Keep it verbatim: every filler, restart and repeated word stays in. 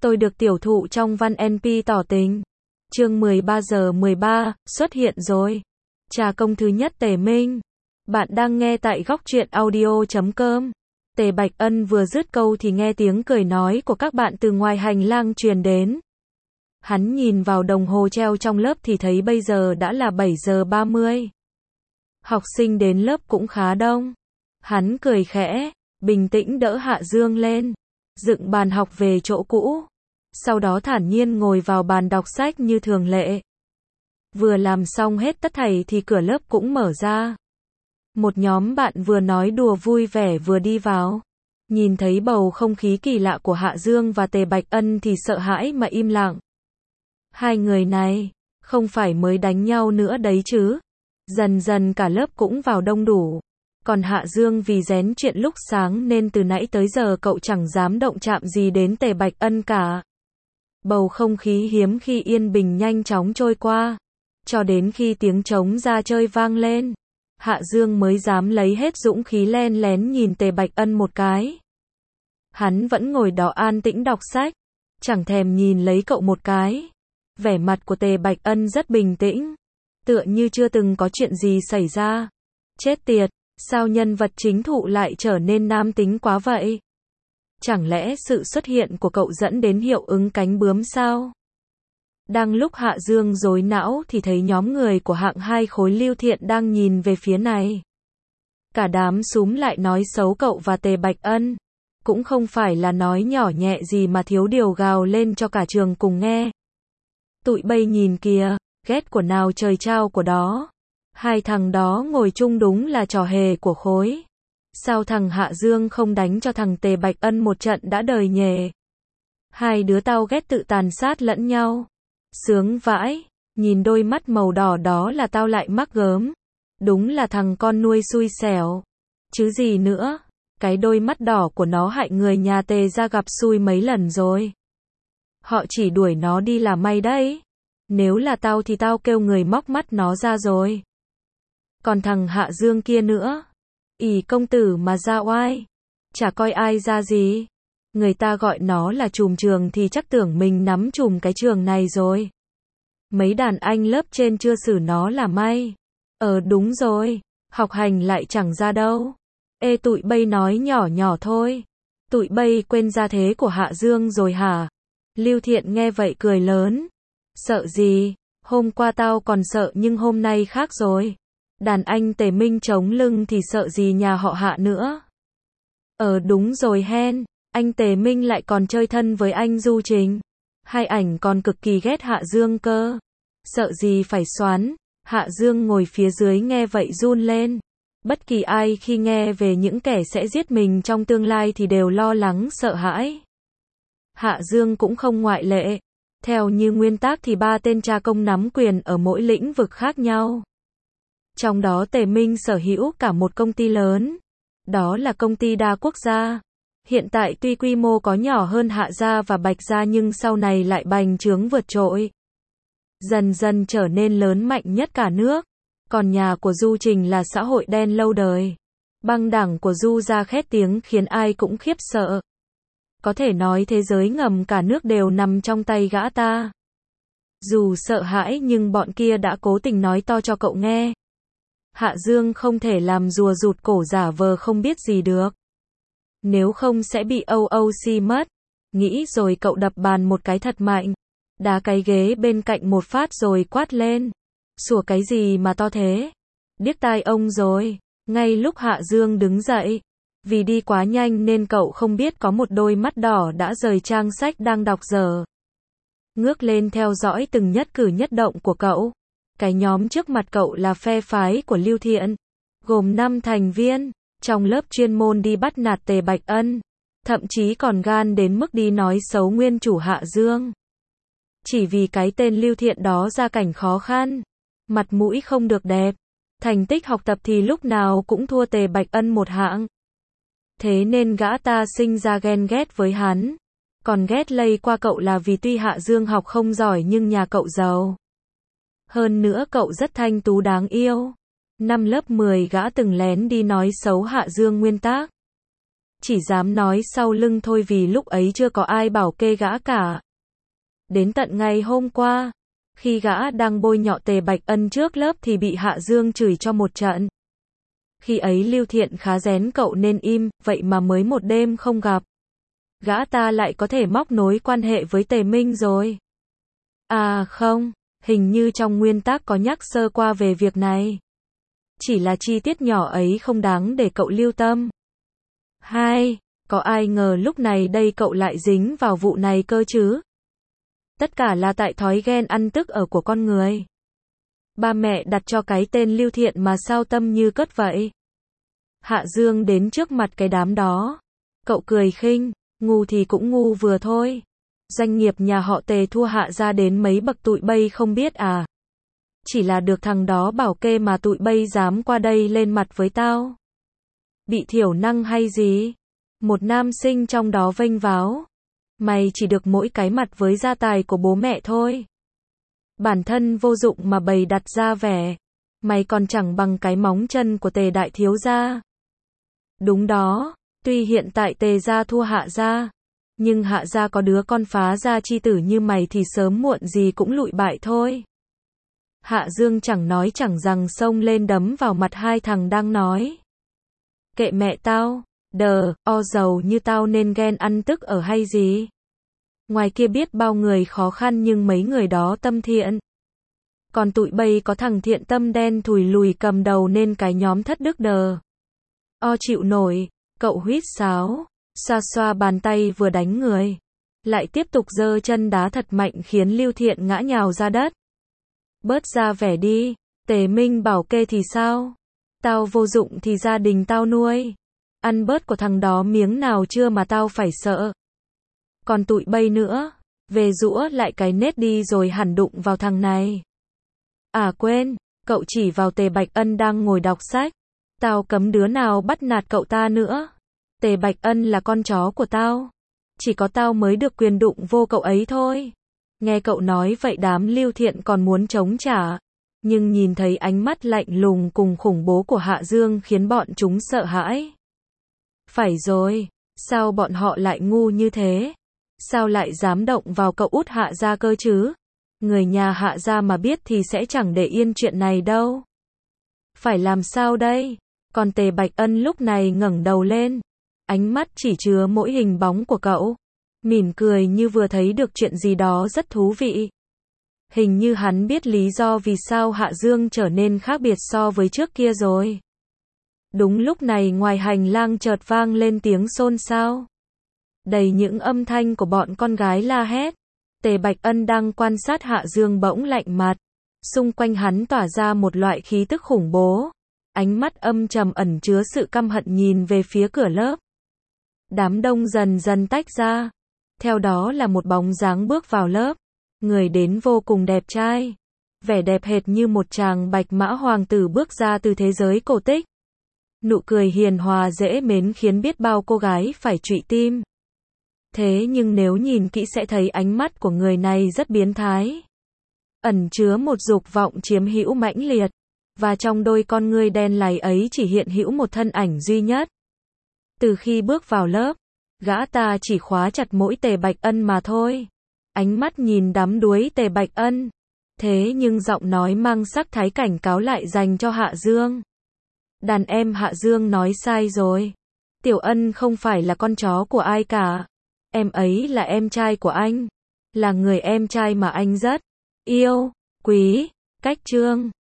Tôi được tiểu thụ trong văn en pê tỏ tình. Chương mười ba giờ mười ba, xuất hiện rồi. Trà công thứ nhất Tề Minh. Bạn đang nghe tại góc truyện audio chấm com. Tề Bạch Ân vừa dứt câu thì nghe tiếng cười nói của các bạn từ ngoài hành lang truyền đến. Hắn nhìn vào đồng hồ treo trong lớp thì thấy bây giờ đã là bảy giờ ba mươi. Học sinh đến lớp cũng khá đông. Hắn cười khẽ, bình tĩnh đỡ Hạ Dương lên, dựng bàn học về chỗ cũ. Sau đó thản nhiên ngồi vào bàn đọc sách như thường lệ. Vừa làm xong hết tất thảy thì cửa lớp cũng mở ra. Một nhóm bạn vừa nói đùa vui vẻ vừa đi vào. Nhìn thấy bầu không khí kỳ lạ của Hạ Dương và Tề Bạch Ân thì sợ hãi mà im lặng. Hai người này, không phải mới đánh nhau nữa đấy chứ. Dần dần cả lớp cũng vào đông đủ. Còn Hạ Dương vì rén chuyện lúc sáng nên từ nãy tới giờ cậu chẳng dám động chạm gì đến Tề Bạch Ân cả. Bầu không khí hiếm khi yên bình nhanh chóng trôi qua. Cho đến khi tiếng trống ra chơi vang lên. Hạ Dương mới dám lấy hết dũng khí len lén nhìn Tề Bạch Ân một cái. Hắn vẫn ngồi đó an tĩnh đọc sách. Chẳng thèm nhìn lấy cậu một cái. Vẻ mặt của Tề Bạch Ân rất bình tĩnh. Tựa như chưa từng có chuyện gì xảy ra. Chết tiệt, sao nhân vật chính thụ lại trở nên nam tính quá vậy? Chẳng lẽ sự xuất hiện của cậu dẫn đến hiệu ứng cánh bướm sao? Đang lúc Hạ Dương rối não thì thấy nhóm người của hạng hai khối Lưu Thiện đang nhìn về phía này. Cả đám súm lại nói xấu cậu và Tề Bạch Ân. Cũng không phải là nói nhỏ nhẹ gì mà thiếu điều gào lên cho cả trường cùng nghe. Tụi bay nhìn kìa, ghét của nào trời trao của đó. Hai thằng đó ngồi chung đúng là trò hề của khối. Sao thằng Hạ Dương không đánh cho thằng Tề Bạch Ân một trận đã đời nhề. Hai đứa tao ghét tự tàn sát lẫn nhau. Sướng vãi, nhìn đôi mắt màu đỏ đó là tao lại mắc gớm. Đúng là thằng con nuôi xui xẻo. Chứ gì nữa, cái đôi mắt đỏ của nó hại người nhà Tề ra gặp xui mấy lần rồi. Họ chỉ đuổi nó đi là may đấy. Nếu là tao thì tao kêu người móc mắt nó ra rồi. Còn thằng Hạ Dương kia nữa. Ỷ công tử mà ra oai. Chả coi ai ra gì. Người ta gọi nó là trùm trường thì chắc tưởng mình nắm trùm cái trường này rồi. Mấy đàn anh lớp trên chưa xử nó là may. Ờ đúng rồi, học hành lại chẳng ra đâu. Ê tụi bay nói nhỏ nhỏ thôi. Tụi bay quên gia thế của Hạ Dương rồi hả? Lưu Thiện nghe vậy cười lớn. Sợ gì, hôm qua tao còn sợ nhưng hôm nay khác rồi. Đàn anh Tề Minh chống lưng thì sợ gì nhà họ Hạ nữa. Ờ đúng rồi hen, anh Tề Minh lại còn chơi thân với anh Du Trình. Hai ảnh còn cực kỳ ghét Hạ Dương cơ. Sợ gì phải xoán. Hạ Dương ngồi phía dưới nghe vậy run lên. Bất kỳ ai khi nghe về những kẻ sẽ giết mình trong tương lai thì đều lo lắng sợ hãi. Hạ Dương cũng không ngoại lệ. Theo như nguyên tắc thì ba tên cha công nắm quyền ở mỗi lĩnh vực khác nhau. Trong đó Tề Minh sở hữu cả một công ty lớn. Đó là công ty đa quốc gia. Hiện tại tuy quy mô có nhỏ hơn Hạ gia và Bạch gia nhưng sau này lại bành trướng vượt trội. Dần dần trở nên lớn mạnh nhất cả nước. Còn nhà của Du Trình là xã hội đen lâu đời. Băng đảng của Du gia khét tiếng khiến ai cũng khiếp sợ. Có thể nói thế giới ngầm cả nước đều nằm trong tay gã ta. Dù sợ hãi nhưng bọn kia đã cố tình nói to cho cậu nghe. Hạ Dương không thể làm rùa rụt cổ giả vờ không biết gì được. Nếu không sẽ bị o o xê mất. Nghĩ rồi cậu đập bàn một cái thật mạnh. Đá cái ghế bên cạnh một phát rồi quát lên. Sủa cái gì mà to thế? Điếc tai ông rồi. Ngay lúc Hạ Dương đứng dậy. Vì đi quá nhanh nên cậu không biết có một đôi mắt đỏ đã rời trang sách đang đọc dở. Ngước lên theo dõi từng nhất cử nhất động của cậu. Cái nhóm trước mặt cậu là phe phái của Lưu Thiện. Gồm năm thành viên. Trong lớp chuyên môn đi bắt nạt Tề Bạch Ân. Thậm chí còn gan đến mức đi nói xấu nguyên chủ Hạ Dương. Chỉ vì cái tên Lưu Thiện đó gia cảnh khó khăn. Mặt mũi không được đẹp. Thành tích học tập thì lúc nào cũng thua Tề Bạch Ân một hạng. Thế nên gã ta sinh ra ghen ghét với hắn. Còn ghét lây qua cậu là vì tuy Hạ Dương học không giỏi nhưng nhà cậu giàu. Hơn nữa cậu rất thanh tú đáng yêu. Năm lớp mười gã từng lén đi nói xấu Hạ Dương nguyên tác. chỉ dám nói sau lưng thôi vì lúc ấy chưa có ai bảo kê gã cả. Đến tận ngày hôm qua, khi gã đang bôi nhọ Tề Bạch Ân trước lớp thì bị Hạ Dương chửi cho một trận. Khi ấy Lưu Thiện khá rén cậu nên im, vậy mà mới một đêm không gặp. Gã ta lại có thể móc nối quan hệ với Tề Minh rồi. À không, hình như trong nguyên tắc có nhắc sơ qua về việc này. Chỉ là chi tiết nhỏ ấy không đáng để cậu lưu tâm. Hai, có ai ngờ lúc này đây cậu lại dính vào vụ này cơ chứ? Tất cả là tại thói ghen ăn tức ở của con người. Ba mẹ đặt cho cái tên Lưu Thiện mà sao tâm như cất vậy? Hạ Dương đến trước mặt cái đám đó. Cậu cười khinh, ngu thì cũng ngu vừa thôi. Doanh nghiệp nhà họ Tề thua Hạ ra đến mấy bậc tụi bay không biết à? Chỉ là được thằng đó bảo kê mà tụi bay dám qua đây lên mặt với tao. Bị thiểu năng hay gì? Một nam sinh trong đó vênh váo. Mày chỉ được mỗi cái mặt với gia tài của bố mẹ thôi. Bản thân vô dụng mà bày đặt ra vẻ. Mày còn chẳng bằng cái móng chân của Tề đại thiếu gia. Đúng đó, tuy hiện tại Tề gia thua Hạ gia, nhưng Hạ gia có đứa con phá gia chi tử như mày thì sớm muộn gì cũng lụi bại thôi. Hạ Dương chẳng nói chẳng rằng xông lên đấm vào mặt hai thằng đang nói. Kệ mẹ tao, đờ, o giàu như tao nên ghen ăn tức ở hay gì? Ngoài kia biết bao người khó khăn nhưng mấy người đó tâm thiện. Còn tụi bay có thằng thiện tâm đen thùi lùi cầm đầu nên cái nhóm thất đức đờ. O chịu nổi, cậu huýt sáo, xoa xoa bàn tay vừa đánh người. Lại tiếp tục giơ chân đá thật mạnh khiến Lưu Thiện ngã nhào ra đất. Bớt ra vẻ đi, Tề Minh bảo kê thì sao? Tao vô dụng thì gia đình tao nuôi. Ăn bớt của thằng đó miếng nào chưa mà tao phải sợ. Còn tụi bay nữa, về giũa lại cái nết đi rồi hẳn đụng vào thằng này. À quên, cậu chỉ vào Tề Bạch Ân đang ngồi đọc sách. Tao cấm đứa nào bắt nạt cậu ta nữa. Tề Bạch Ân là con chó của tao. Chỉ có tao mới được quyền đụng vô cậu ấy thôi. Nghe cậu nói vậy đám Lưu Thiện còn muốn chống trả. Nhưng nhìn thấy ánh mắt lạnh lùng cùng khủng bố của Hạ Dương khiến bọn chúng sợ hãi. Phải rồi, sao bọn họ lại ngu như thế? Sao lại dám động vào cậu út Hạ gia cơ chứ? Người nhà Hạ gia mà biết thì sẽ chẳng để yên chuyện này đâu. Phải làm sao đây? Còn Tề Bạch Ân lúc này ngẩng đầu lên. Ánh mắt chỉ chứa mỗi hình bóng của cậu. Mỉm cười như vừa thấy được chuyện gì đó rất thú vị. Hình như hắn biết lý do vì sao Hạ Dương trở nên khác biệt so với trước kia rồi. Đúng lúc này ngoài hành lang chợt vang lên tiếng xôn xao. Đầy những âm thanh của bọn con gái la hét. Tề Bạch Ân đang quan sát Hạ Dương bỗng lạnh mặt. Xung quanh hắn tỏa ra một loại khí tức khủng bố. Ánh mắt âm trầm ẩn chứa sự căm hận nhìn về phía cửa lớp. Đám đông dần dần tách ra. Theo đó là một bóng dáng bước vào lớp. Người đến vô cùng đẹp trai. Vẻ đẹp hệt như một chàng bạch mã hoàng tử bước ra từ thế giới cổ tích. Nụ cười hiền hòa dễ mến khiến biết bao cô gái phải trụy tim. Thế nhưng nếu nhìn kỹ sẽ thấy ánh mắt của người này rất biến thái. Ẩn chứa một dục vọng chiếm hữu mãnh liệt. Và trong đôi con ngươi đen láy ấy chỉ hiện hữu một thân ảnh duy nhất. Từ khi bước vào lớp, gã ta chỉ khóa chặt mỗi Tề Bạch Ân mà thôi. Ánh mắt nhìn đắm đuối Tề Bạch Ân. Thế nhưng giọng nói mang sắc thái cảnh cáo lại dành cho Hạ Dương. Đàn em Hạ Dương nói sai rồi. Tiểu Ân không phải là con chó của ai cả. Em ấy là em trai của anh. Là người em trai mà anh rất yêu, quý. Cách chương